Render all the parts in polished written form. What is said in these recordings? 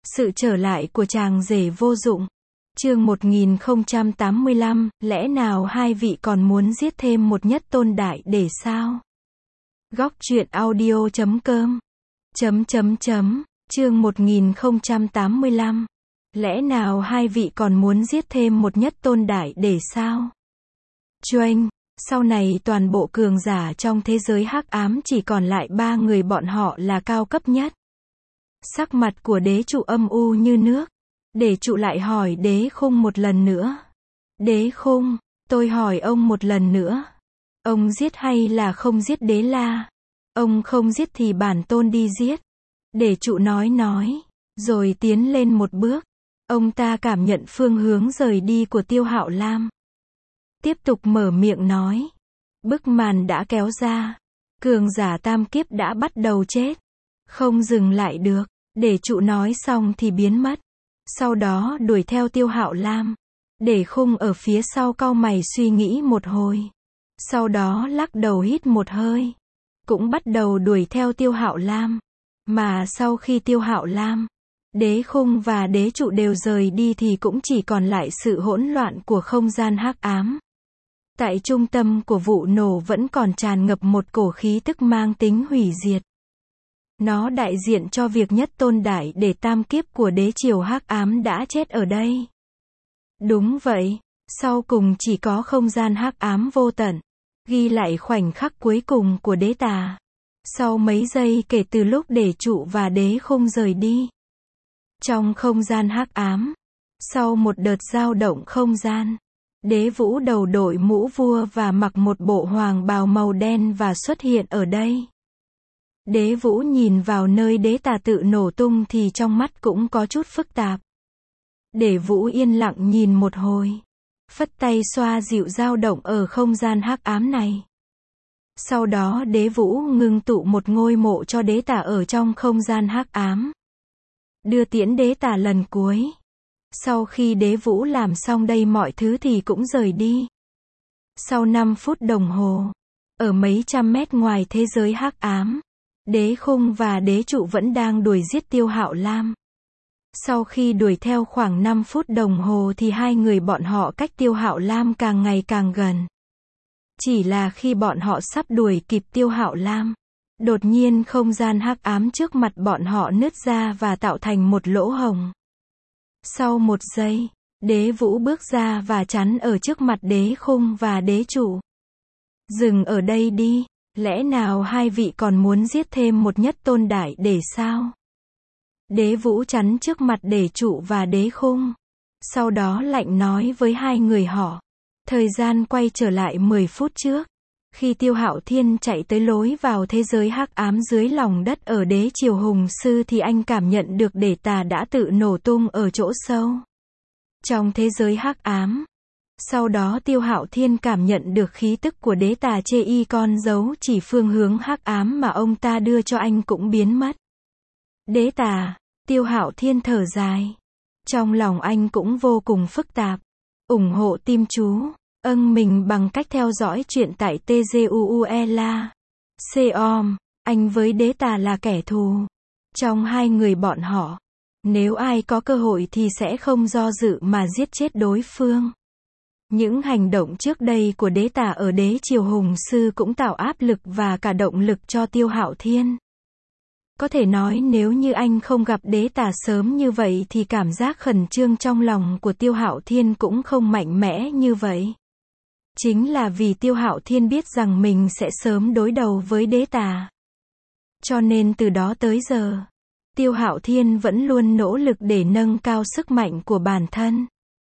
Sự trở lại của chàng rể vô dụng. Chương 1085, lẽ nào hai vị còn muốn giết thêm một nhất tôn đại để sao? Góc truyện audio.com Chương 1085. Lẽ nào hai vị còn muốn giết thêm một nhất tôn đại để sao? Choanh, sau này toàn bộ cường giả trong thế giới hắc ám chỉ còn lại 3 người bọn họ là cao cấp nhất. Sắc mặt của đế trụ âm u như nước. Đế trụ lại hỏi đế khung một lần nữa. Đế khung, tôi hỏi ông một lần nữa. Ông giết hay là không giết Đế La? Ông không giết thì bản tôn đi giết. Đế trụ nói, rồi tiến lên một bước. Ông ta cảm nhận phương hướng rời đi của Tiêu Hạo Lam. Tiếp tục mở miệng nói. Bức màn đã kéo ra. Cường giả tam kiếp đã bắt đầu chết. Không dừng lại được. Đế trụ nói xong thì biến mất. Sau đó đuổi theo Tiêu Hạo Lam. Đế khung ở phía sau cau mày suy nghĩ một hồi. Sau đó lắc đầu hít một hơi. Cũng bắt đầu đuổi theo Tiêu Hạo Lam. Mà sau khi Tiêu Hạo Lam, đế khung và đế trụ đều rời đi thì cũng chỉ còn lại sự hỗn loạn của không gian hắc ám. Tại trung tâm của vụ nổ vẫn còn tràn ngập một cổ khí tức mang tính hủy diệt. Nó đại diện cho việc nhất tôn đại để tam kiếp của đế triều hắc ám đã chết ở đây. Đúng vậy, sau cùng chỉ có không gian hắc ám vô tận, ghi lại khoảnh khắc cuối cùng của đế tà. Sau mấy giây kể từ lúc đế trụ và đế khung rời đi. Trong không gian hắc ám, sau một đợt dao động không gian, đế vũ đầu đội mũ vua và mặc một bộ hoàng bào màu đen và xuất hiện ở đây. Đế vũ nhìn vào nơi đế tà tự nổ tung thì trong mắt cũng có chút phức tạp. Đế vũ yên lặng nhìn một hồi. Phất tay xoa dịu dao động ở không gian hắc ám này. Sau đó đế vũ ngưng tụ một ngôi mộ cho đế tà ở trong không gian hắc ám. Đưa tiễn đế tà lần cuối. Sau khi đế vũ làm xong đây mọi thứ thì cũng rời đi. Sau 5 phút đồng hồ, ở mấy trăm mét ngoài thế giới hắc ám, đế khung và đế trụ vẫn đang đuổi giết Tiêu Hạo Lam. Sau khi đuổi theo khoảng 5 phút đồng hồ thì hai người bọn họ cách Tiêu Hạo Lam càng ngày càng gần. Chỉ là khi bọn họ sắp đuổi kịp Tiêu Hạo Lam, đột nhiên không gian hắc ám trước mặt bọn họ nứt ra và tạo thành một lỗ hổng. Sau một giây, đế vũ bước ra và chắn ở trước mặt đế khung và đế trụ. Dừng ở đây đi, lẽ nào hai vị còn muốn giết thêm một nhất tôn đại để sao? Đế vũ chắn trước mặt đế trụ và đế khung. Sau đó lạnh nói với hai người họ. Thời gian quay trở lại 10 phút trước. Khi Tiêu Hạo Thiên chạy tới lối vào thế giới hắc ám dưới lòng đất ở đế triều hùng sư thì anh cảm nhận được đế tà đã tự nổ tung ở chỗ sâu trong thế giới hắc ám. Sau đó Tiêu Hạo Thiên cảm nhận được khí tức của đế tà chê y con dấu chỉ phương hướng hắc ám mà ông ta đưa cho anh cũng biến mất. Đế tà, Tiêu Hạo Thiên thở dài. Trong lòng anh cũng vô cùng phức tạp. Ủng hộ team chú, mình bằng cách theo dõi chuyện tại TGUUELA. Com, anh với đế tà là kẻ thù. Trong hai người bọn họ, nếu ai có cơ hội thì sẽ không do dự mà giết chết đối phương. Những hành động trước đây của đế tà ở đế triều hùng sư cũng tạo áp lực và cả động lực cho Tiêu Hạo Thiên. Có thể nói nếu như anh không gặp đế tà sớm như vậy thì cảm giác khẩn trương trong lòng của Tiêu Hạo Thiên cũng không mạnh mẽ như vậy. Chính là vì Tiêu Hạo Thiên biết rằng mình sẽ sớm đối đầu với đế tà. Cho nên từ đó tới giờ, Tiêu Hạo Thiên vẫn luôn nỗ lực để nâng cao sức mạnh của bản thân.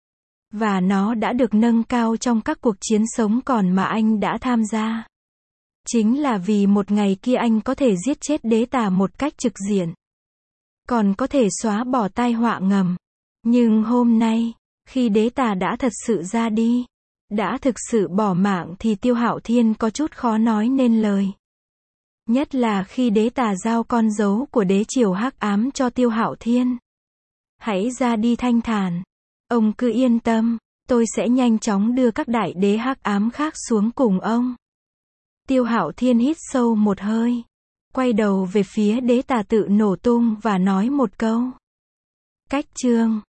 Và nó đã được nâng cao trong các cuộc chiến sống còn mà anh đã tham gia. Chính là vì một ngày kia anh có thể giết chết đế tà một cách trực diện. Còn có thể xóa bỏ tai họa ngầm. Nhưng hôm nay, khi đế tà đã thật sự ra đi, đã thực sự bỏ mạng thì Tiêu Hạo Thiên có chút khó nói nên lời. Nhất là khi đế tà giao con dấu của đế triều hắc ám cho Tiêu Hạo Thiên. Hãy ra đi thanh thản. Ông cứ yên tâm, tôi sẽ nhanh chóng đưa các đại đế hắc ám khác xuống cùng ông. Tiêu Hạo Thiên hít sâu một hơi, quay đầu về phía đế tà tự nổ tung và nói một câu. Cách chương